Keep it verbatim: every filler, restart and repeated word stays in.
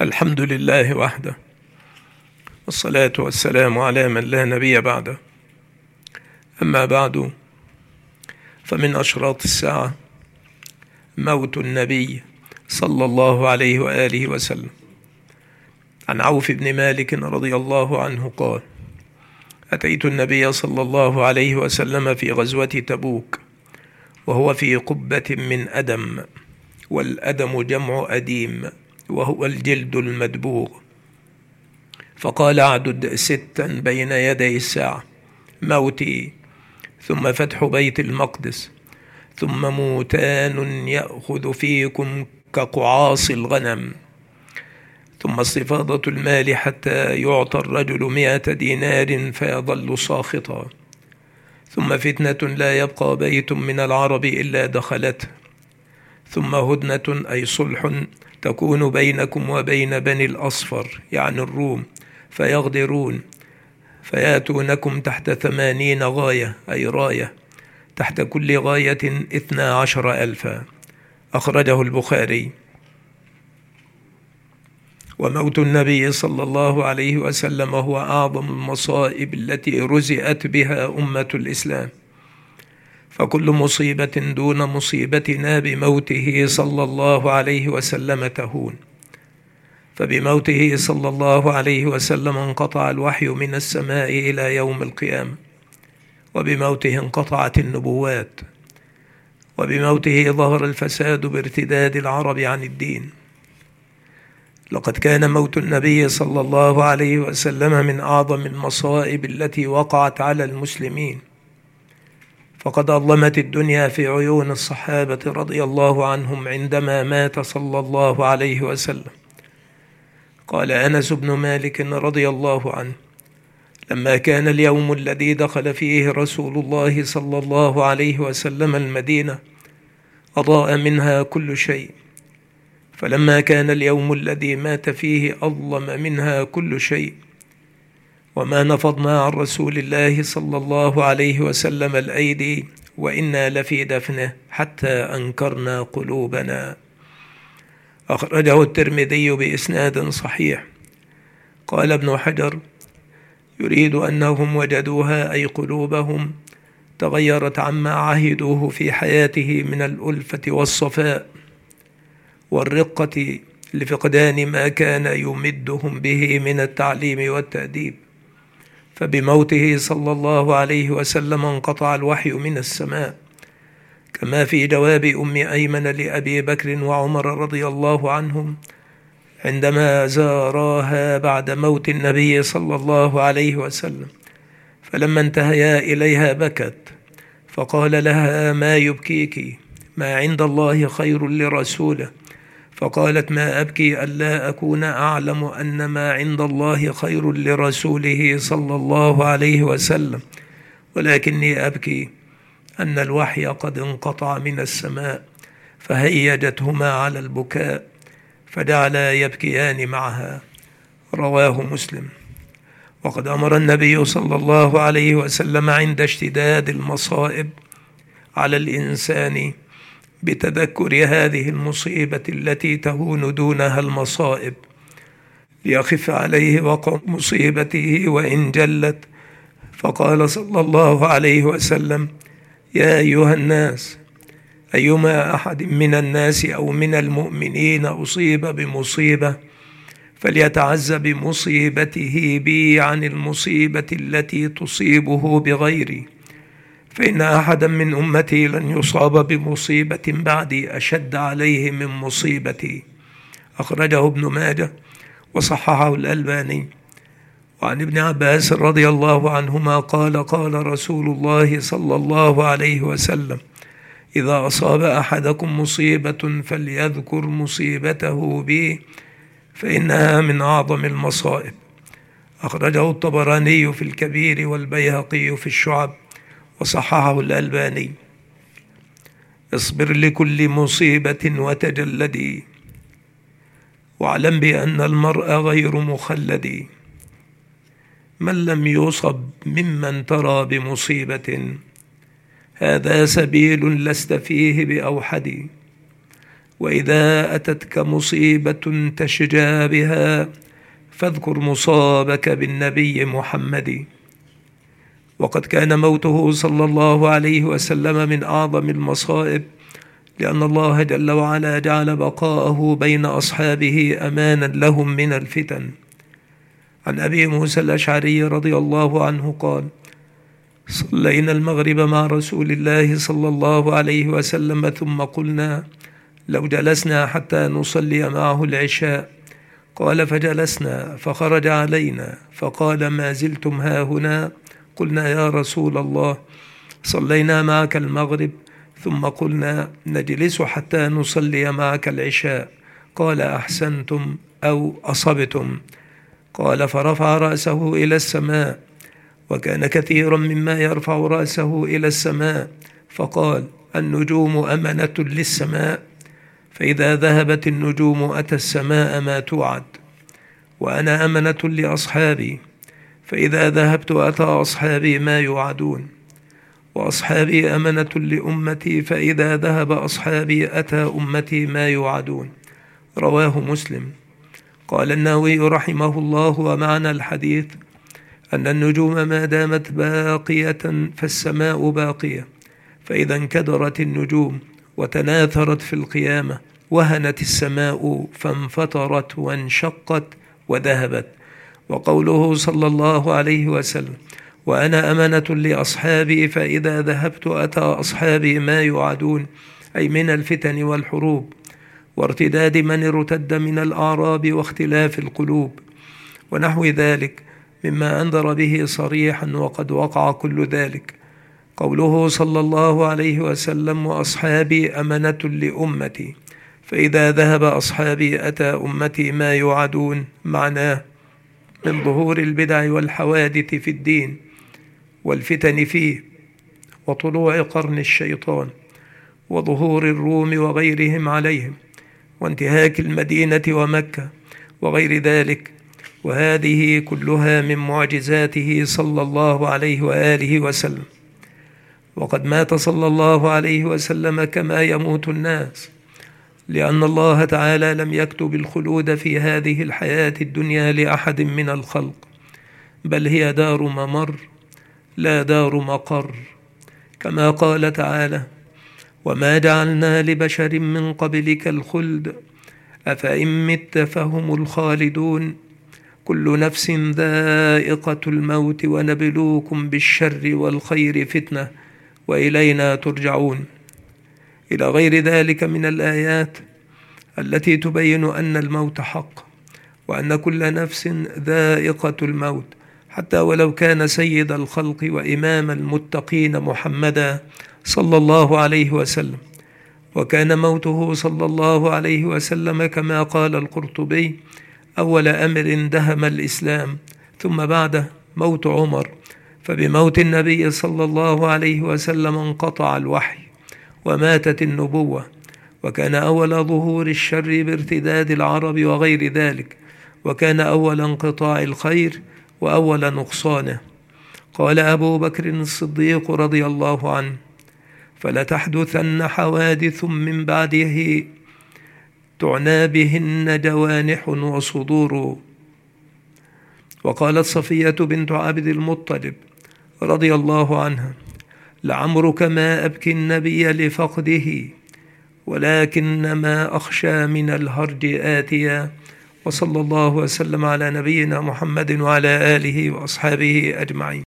الحمد لله وحده، والصلاة والسلام على من لا نبي بعده. أما بعد، فمن أشراط الساعة موت النبي صلى الله عليه وآله وسلم. عن عوف بن مالك رضي الله عنه قال: أتيت النبي صلى الله عليه وسلم في غزوة تبوك وهو في قبة من أدم، والأدم جمع أديم وهو الجلد المدبوغ، فقال: أعدد ستا بين يدي الساعة: موتي، ثم فتح بيت المقدس، ثم موتان يأخذ فيكم كقعاص الغنم، ثم استفاضة المال حتى يعطى الرجل مئة دينار فيظل ساخطا، ثم فتنة لا يبقى بيت من العرب إلا دخلته، ثم هدنة أي صلح تكون بينكم وبين بني الأصفر يعني الروم، فيغدرون فياتونكم تحت ثمانين غاية أي راية، تحت كل غاية اثنا عشر ألفا. أخرجه البخاري. وموت النبي صلى الله عليه وسلم هو أعظم المصائب التي رزئت بها أمة الإسلام، فكل مصيبة دون مصيبتنا بموته صلى الله عليه وسلم تهون. فبموته صلى الله عليه وسلم انقطع الوحي من السماء إلى يوم القيامة، وبموته انقطعت النبوات، وبموته ظهر الفساد بارتداد العرب عن الدين. لقد كان موت النبي صلى الله عليه وسلم من أعظم المصائب التي وقعت على المسلمين، فقد أظلمت الدنيا في عيون الصحابة رضي الله عنهم عندما مات صلى الله عليه وسلم. قال أنس بن مالك رضي الله عنه: لما كان اليوم الذي دخل فيه رسول الله صلى الله عليه وسلم المدينة أضاء منها كل شيء، فلما كان اليوم الذي مات فيه أظلم منها كل شيء، وما نفضنا عن رسول الله صلى الله عليه وسلم الأيدي وإنا لفي دفنه حتى أنكرنا قلوبنا. أخرجه الترمذي بإسناد صحيح. قال ابن حجر: يريد أنهم وجدوها أي قلوبهم تغيرت عما عهدوه في حياته من الألفة والصفاء والرقة لفقدان ما كان يمدهم به من التعليم والتأديب. فبموته صلى الله عليه وسلم انقطع الوحي من السماء، كما في جواب أم أيمن لأبي بكر وعمر رضي الله عنهم عندما زاراها بعد موت النبي صلى الله عليه وسلم، فلما انتهيا إليها بكت، فقال لها: ما يبكيك؟ ما عند الله خير لرسوله. فقالت: ما أبكي ألا أكون أعلم أن ما عند الله خير لرسوله صلى الله عليه وسلم، ولكني أبكي أن الوحي قد انقطع من السماء. فهيجتهما على البكاء فجعلا يبكيان معها. رواه مسلم. وقد أمر النبي صلى الله عليه وسلم عند اشتداد المصائب على الإنسان بتذكر هذه المصيبة التي تهون دونها المصائب، ليخف عليه وقع مصيبته وإن جلت. فقال صلى الله عليه وسلم: يا أيها الناس، أيما أحد من الناس أو من المؤمنين أصيب بمصيبة فليتعز بمصيبته بي عن المصيبة التي تصيبه بغيري، فإن أحدا من أمتي لن يصاب بمصيبة بعدي أشد عليه من مصيبتي. أخرجه ابن ماجه وصححه الألباني. وعن ابن عباس رضي الله عنهما قال: قال رسول الله صلى الله عليه وسلم: إذا أصاب أحدكم مصيبة فليذكر مصيبته بي، فإنها من أعظم المصائب. أخرجه الطبراني في الكبير والبيهقي في الشعب وصححه الألباني. اصبر لكل مصيبة وتجلدي، واعلم بأن المرء غير مخلد. من لم يصب ممن ترى بمصيبة هذا سبيل لست فيه بأوحد. وإذا أتتك مصيبة تشجى بها فاذكر مصابك بالنبي محمد. وقد كان موته صلى الله عليه وسلم من أعظم المصائب، لأن الله جل وعلا جعل بقاءه بين أصحابه أمانا لهم من الفتن. عن أبي موسى الأشعري رضي الله عنه قال: صلينا المغرب مع رسول الله صلى الله عليه وسلم ثم قلنا لو جلسنا حتى نصلي معه العشاء. قال: فجلسنا فخرج علينا فقال: ما زلتم هاهنا؟ قلنا: يا رسول الله، صلينا معك المغرب ثم قلنا نجلس حتى نصلي معك العشاء. قال: أحسنتم أو أصبتم. قال: فرفع رأسه إلى السماء، وكان كثيرا مما يرفع رأسه إلى السماء، فقال: النجوم أمنة للسماء، فإذا ذهبت النجوم أتى السماء ما توعد، وأنا أمنة لأصحابي، فإذا ذهبت أتى أصحابي ما يوعدون، وأصحابي أمنة لأمتي، فإذا ذهب أصحابي أتى أمتي ما يوعدون. رواه مسلم. قال النووي رحمه الله: ومعنى الحديث أن النجوم ما دامت باقية فالسماء باقية، فإذا انكدرت النجوم وتناثرت في القيامة وهنت السماء فانفطرت وانشقت وذهبت. وقوله صلى الله عليه وسلم: وأنا أمنة لأصحابي، فإذا ذهبت أتى أصحابي ما يوعدون، أي من الفتن والحروب وارتداد من ارتد من الأعراب واختلاف القلوب ونحو ذلك مما أنذر به صريحا، وقد وقع كل ذلك. قوله صلى الله عليه وسلم: وأصحابي أمنة لأمتي، فإذا ذهب أصحابي أتى أمتي ما يوعدون، معناه من ظهور البدع والحوادث في الدين والفتن فيه، وطلوع قرن الشيطان، وظهور الروم وغيرهم عليهم، وانتهاك المدينة ومكة وغير ذلك، وهذه كلها من معجزاته صلى الله عليه وآله وسلم. وقد مات صلى الله عليه وسلم كما يموت الناس، لأن الله تعالى لم يكتب الخلود في هذه الحياة الدنيا لأحد من الخلق، بل هي دار ممر لا دار مقر، كما قال تعالى: وما جعلنا لبشر من قبلك الخلد أفإن مت فهم الخالدون كل نفس ذائقة الموت ونبلوكم بالشر والخير فتنة وإلينا ترجعون، إلى غير ذلك من الآيات التي تبين أن الموت حق، وأن كل نفس ذائقة الموت، حتى ولو كان سيد الخلق وإمام المتقين محمدا صلى الله عليه وسلم. وكان موته صلى الله عليه وسلم كما قال القرطبي أول أمر دهم الإسلام، ثم بعده موت عمر، فبموت النبي صلى الله عليه وسلم انقطع الوحي وماتت النبوة، وكان أول ظهور الشر بارتداد العرب وغير ذلك، وكان أول انقطاع الخير وأول نقصانه. قال أبو بكر الصديق رضي الله عنه: فلتحدثن حوادث من بعده تعنى بهن جوانح وصدور. وقالت صفية بنت عبد المطلب رضي الله عنها: لعمرك ما أبكي النبي لفقده، ولكنما أخشى من الهرج آتيا. وصلى الله وسلم على نبينا محمد وعلى آله وأصحابه أجمعين.